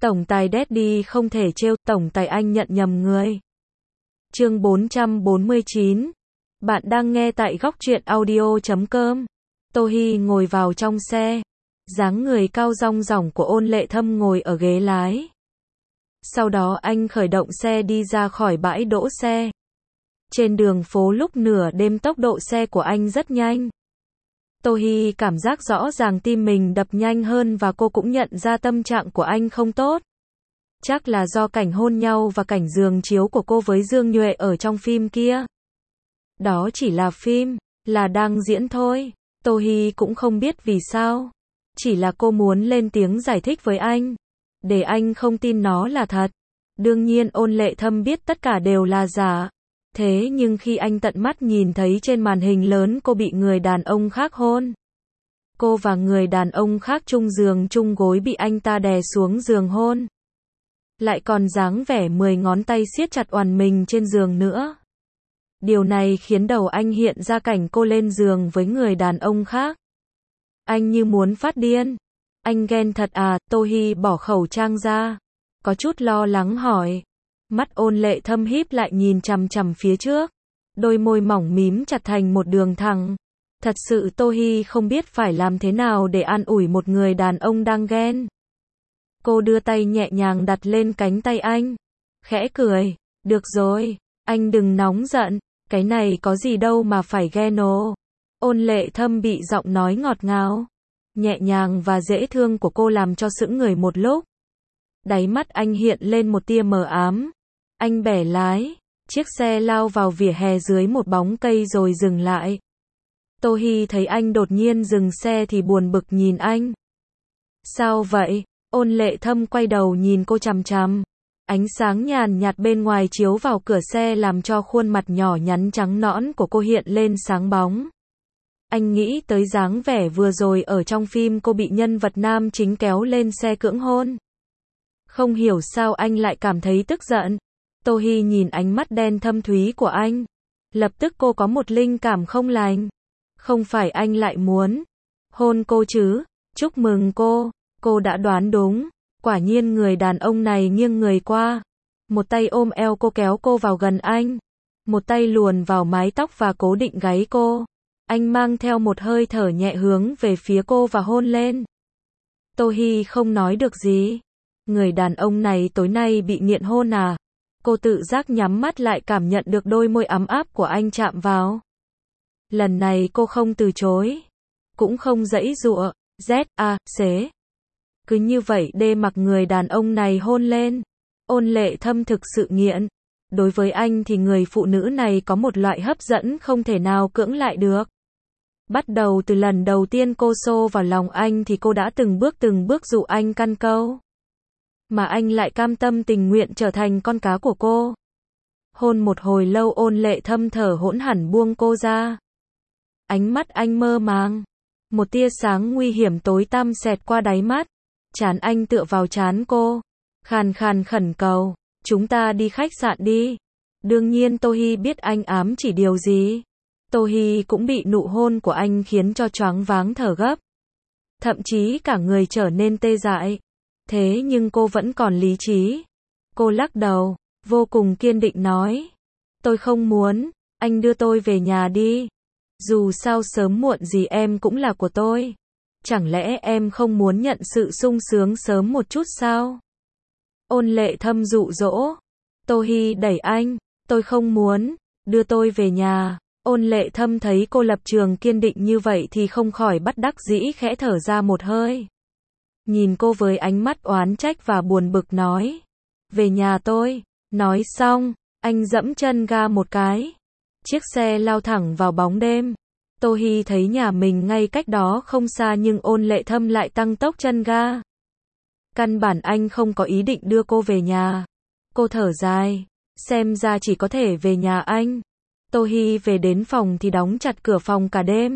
Tổng tài Daddy không thể trêu, tổng tài anh nhận nhầm người. Chương 449. Bạn đang nghe tại góc truyện audio.com. Tô Hi ngồi vào trong xe. Dáng người cao rong ròng của Ôn Lệ Thâm ngồi ở ghế lái. Sau đó anh khởi động xe đi ra khỏi bãi đỗ xe. Trên đường phố lúc nửa đêm tốc độ xe của anh rất nhanh. Tô Hi cảm giác rõ ràng tim mình đập nhanh hơn và cô cũng nhận ra tâm trạng của anh không tốt. Chắc là do cảnh hôn nhau và cảnh giường chiếu của cô với Dương Nhuệ ở trong phim kia. Đó chỉ là phim, là đang diễn thôi. Tô Hi cũng không biết vì sao. Chỉ là cô muốn lên tiếng giải thích với anh. Để anh không tin nó là thật. Đương nhiên Ôn Lệ Thâm biết tất cả đều là giả. Thế nhưng khi anh tận mắt nhìn thấy trên màn hình lớn cô bị người đàn ông khác hôn. Cô và người đàn ông khác chung giường chung gối bị anh ta đè xuống giường hôn. Lại còn dáng vẻ 10 ngón tay siết chặt oằn mình trên giường nữa. Điều này khiến đầu anh hiện ra cảnh cô lên giường với người đàn ông khác. Anh như muốn phát điên. Anh ghen thật à? Tô Hi bỏ khẩu trang ra. Có chút lo lắng hỏi. Mắt Ôn Lệ Thâm híp lại nhìn chằm chằm phía trước. Đôi môi mỏng mím chặt thành một đường thẳng. Thật sự Tô Hi không biết phải làm thế nào để an ủi một người đàn ông đang ghen. Cô đưa tay nhẹ nhàng đặt lên cánh tay anh. Khẽ cười. Được rồi, anh đừng nóng giận. Cái này có gì đâu mà phải ghen ồ. Ôn Lệ Thâm bị giọng nói ngọt ngào, nhẹ nhàng và dễ thương của cô làm cho sững người một lúc. Đáy mắt anh hiện lên một tia mờ ám. Anh bẻ lái. Chiếc xe lao vào vỉa hè dưới một bóng cây rồi dừng lại. Tô Hi thấy anh đột nhiên dừng xe thì buồn bực nhìn anh. Sao vậy? Ôn Lệ Thâm quay đầu nhìn cô chằm chằm. Ánh sáng nhàn nhạt bên ngoài chiếu vào cửa xe làm cho khuôn mặt nhỏ nhắn trắng nõn của cô hiện lên sáng bóng. Anh nghĩ tới dáng vẻ vừa rồi ở trong phim cô bị nhân vật nam chính kéo lên xe cưỡng hôn. Không hiểu sao anh lại cảm thấy tức giận. Tô Hi nhìn ánh mắt đen thâm thúy của anh. Lập tức cô có một linh cảm không lành. Không phải anh lại muốn hôn cô chứ? Chúc mừng cô đã đoán đúng. Quả nhiên người đàn ông này nghiêng người qua. Một tay ôm eo cô kéo cô vào gần anh. Một tay luồn vào mái tóc và cố định gáy cô. Anh mang theo một hơi thở nhẹ hướng về phía cô và hôn lên. Tô Hi không nói được gì. Người đàn ông này tối nay bị nghiện hôn à? Cô tự giác nhắm mắt lại cảm nhận được đôi môi ấm áp của anh chạm vào. Lần này cô không từ chối. Cũng không giãy giụa. Xế. Cứ như vậy đê mặc người đàn ông này hôn lên. Ôn Lệ Thâm thực sự nghiện. Đối với anh thì người phụ nữ này có một loại hấp dẫn không thể nào cưỡng lại được. Bắt đầu từ lần đầu tiên cô xô vào lòng anh thì cô đã từng bước dụ anh căn câu. Mà anh lại cam tâm tình nguyện trở thành con cá của cô. Hôn một hồi lâu Ôn Lệ Thâm thở hỗn hển buông cô ra. Ánh mắt anh mơ màng. Một tia sáng nguy hiểm tối tăm xẹt qua đáy mắt. Trán anh tựa vào trán cô. Khàn khàn khẩn cầu. Chúng ta đi khách sạn đi. Đương nhiên Tô Hi biết anh ám chỉ điều gì. Tô Hi cũng bị nụ hôn của anh khiến cho choáng váng thở gấp. Thậm chí cả người trở nên tê dại. Thế nhưng cô vẫn còn lý trí. Cô lắc đầu, vô cùng kiên định nói. Tôi không muốn, anh đưa tôi về nhà đi. Dù sao sớm muộn gì em cũng là của tôi. Chẳng lẽ em không muốn nhận sự sung sướng sớm một chút sao? Ôn Lệ Thâm dụ dỗ. Tô Hi đẩy anh. Tôi không muốn, đưa tôi về nhà. Ôn Lệ Thâm thấy cô lập trường kiên định như vậy thì không khỏi bất đắc dĩ khẽ thở ra một hơi. Nhìn cô với ánh mắt oán trách và buồn bực nói. Về nhà tôi. Nói xong, anh giẫm chân ga một cái. Chiếc xe lao thẳng vào bóng đêm. Tô Hi thấy nhà mình ngay cách đó không xa nhưng Ôn Lệ Thâm lại tăng tốc chân ga. Căn bản anh không có ý định đưa cô về nhà. Cô thở dài. Xem ra chỉ có thể về nhà anh. Tô Hi về đến phòng thì đóng chặt cửa phòng cả đêm.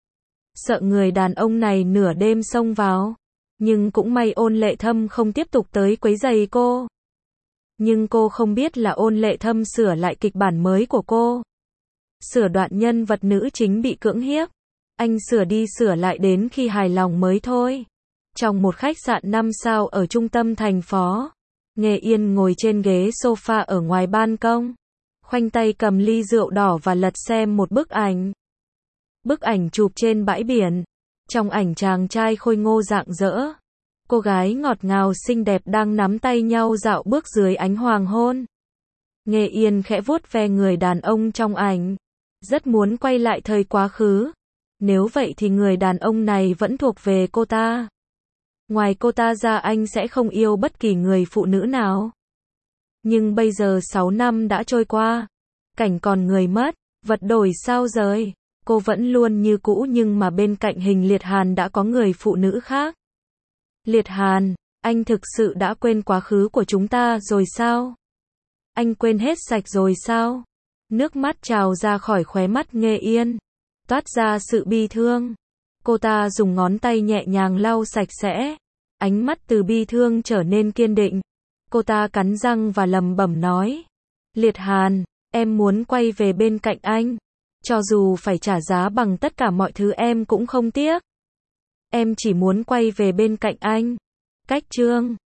Sợ người đàn ông này nửa đêm xông vào. Nhưng cũng may Ôn Lệ Thâm không tiếp tục tới quấy rầy cô. Nhưng cô không biết là Ôn Lệ Thâm sửa lại kịch bản mới của cô. Sửa đoạn nhân vật nữ chính bị cưỡng hiếp. Anh sửa đi sửa lại đến khi hài lòng mới thôi. Trong một khách sạn 5 sao ở trung tâm thành phố, Nghê Yên ngồi trên ghế sofa ở ngoài ban công, khoanh tay cầm ly rượu đỏ và lật xem một bức ảnh. Bức ảnh chụp trên bãi biển. Trong ảnh chàng trai khôi ngô rạng rỡ, cô gái ngọt ngào xinh đẹp đang nắm tay nhau dạo bước dưới ánh hoàng hôn. Nghê Yên khẽ vuốt ve người đàn ông trong ảnh, rất muốn quay lại thời quá khứ. Nếu vậy thì người đàn ông này vẫn thuộc về cô ta. Ngoài cô ta ra anh sẽ không yêu bất kỳ người phụ nữ nào. Nhưng bây giờ 6 năm đã trôi qua, cảnh còn người mất, vật đổi sao rời. Cô vẫn luôn như cũ nhưng mà bên cạnh Hình Liệt Hàn đã có người phụ nữ khác. Liệt Hàn, anh thực sự đã quên quá khứ của chúng ta rồi sao? Anh quên hết sạch rồi sao? Nước mắt trào ra khỏi khóe mắt Nghê Yên, toát ra sự bi thương. Cô ta dùng ngón tay nhẹ nhàng lau sạch sẽ, ánh mắt từ bi thương trở nên kiên định. Cô ta cắn răng và lẩm bẩm nói, Liệt Hàn, em muốn quay về bên cạnh anh. Cho dù phải trả giá bằng tất cả mọi thứ em cũng không tiếc. Em chỉ muốn quay về bên cạnh anh. Cách chương